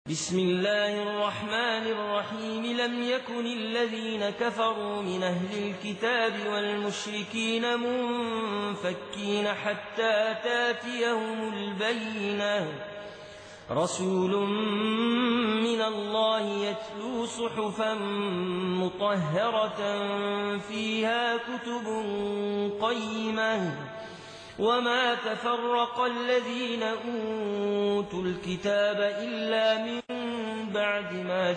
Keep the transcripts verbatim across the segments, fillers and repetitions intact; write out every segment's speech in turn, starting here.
بسم الله الرحمن الرحيم لم يكن الذين كفروا من أهل الكتاب والمشركين منفكين حتى تاتيهم البينة رسول من الله يتلو صحفا مطهرة فيها كتب قيمة وما تفرق الذين أوتوا الكتاب إلا من بعد ما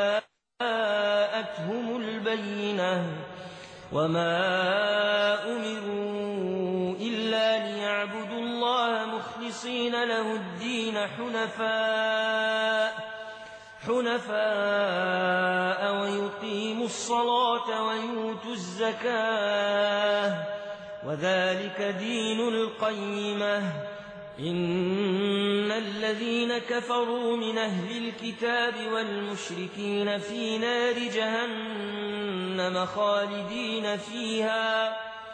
جاءتهم البينة وما أمروا إلا ليعبدوا الله مخلصين له الدين حنفاء حنفاء ويقيموا الصلاة ويؤتوا الزكاة وذلك دين القيمة إن الذين كفروا من أهل الكتاب والمشركين في نار جهنم خالدين فيها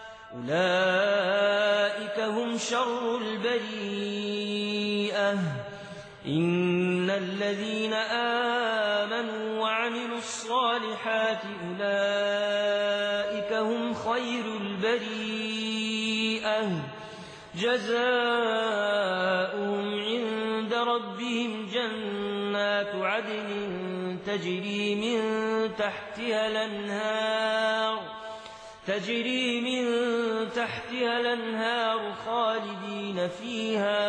أولئك هم شر البريئة إن الذين آمنوا وعملوا الصالحات أولئك هم خير البريئة جزاؤهم عند ربهم جنات عدن تجري من تحتها الأنهار تجري من تحتها الأنهار خالدين فيها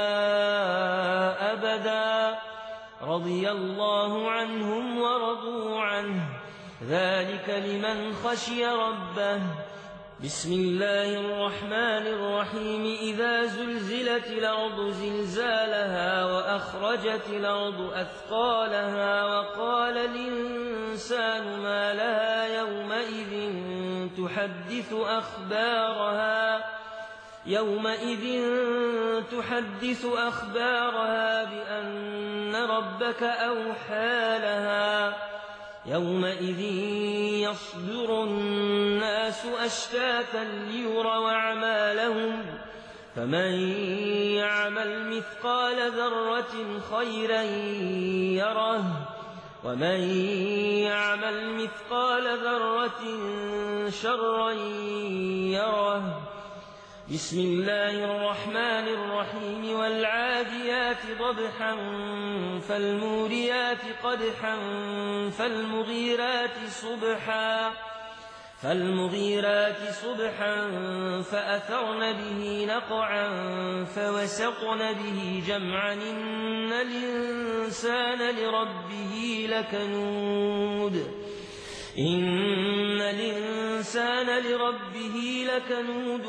أبدا رضي الله عنهم ورضوا عنه ذلك لمن خشي ربه بسم الله الرحمن الرحيم إذا زلزلت الأرض زلزالها وأخرجت الأرض أثقالها وقال الإنسان ما لها يومئذ تحدث أخبارها يومئذ يحدث أخبارها بأن ربك أوحى لها يومئذ يصدر الناس أشتاتا ليروا أعمالهم فمن يعمل مثقال ذرة خيرا يره ومن يعمل مثقال ذرة شرا يره بسم الله الرحمن الرحيم والعاديات ضبحا فالموريات قدحا فالمغيرات صبحا فالمغيرات صبحا فأثرن به نقعا فوسطن به جمعا إن الإنسان لربه لكنود إن الإنسان لربه لكنود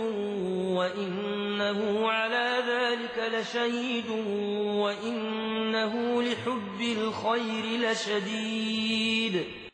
وإنه على ذلك لشهيد وإنه لحب الخير لشديد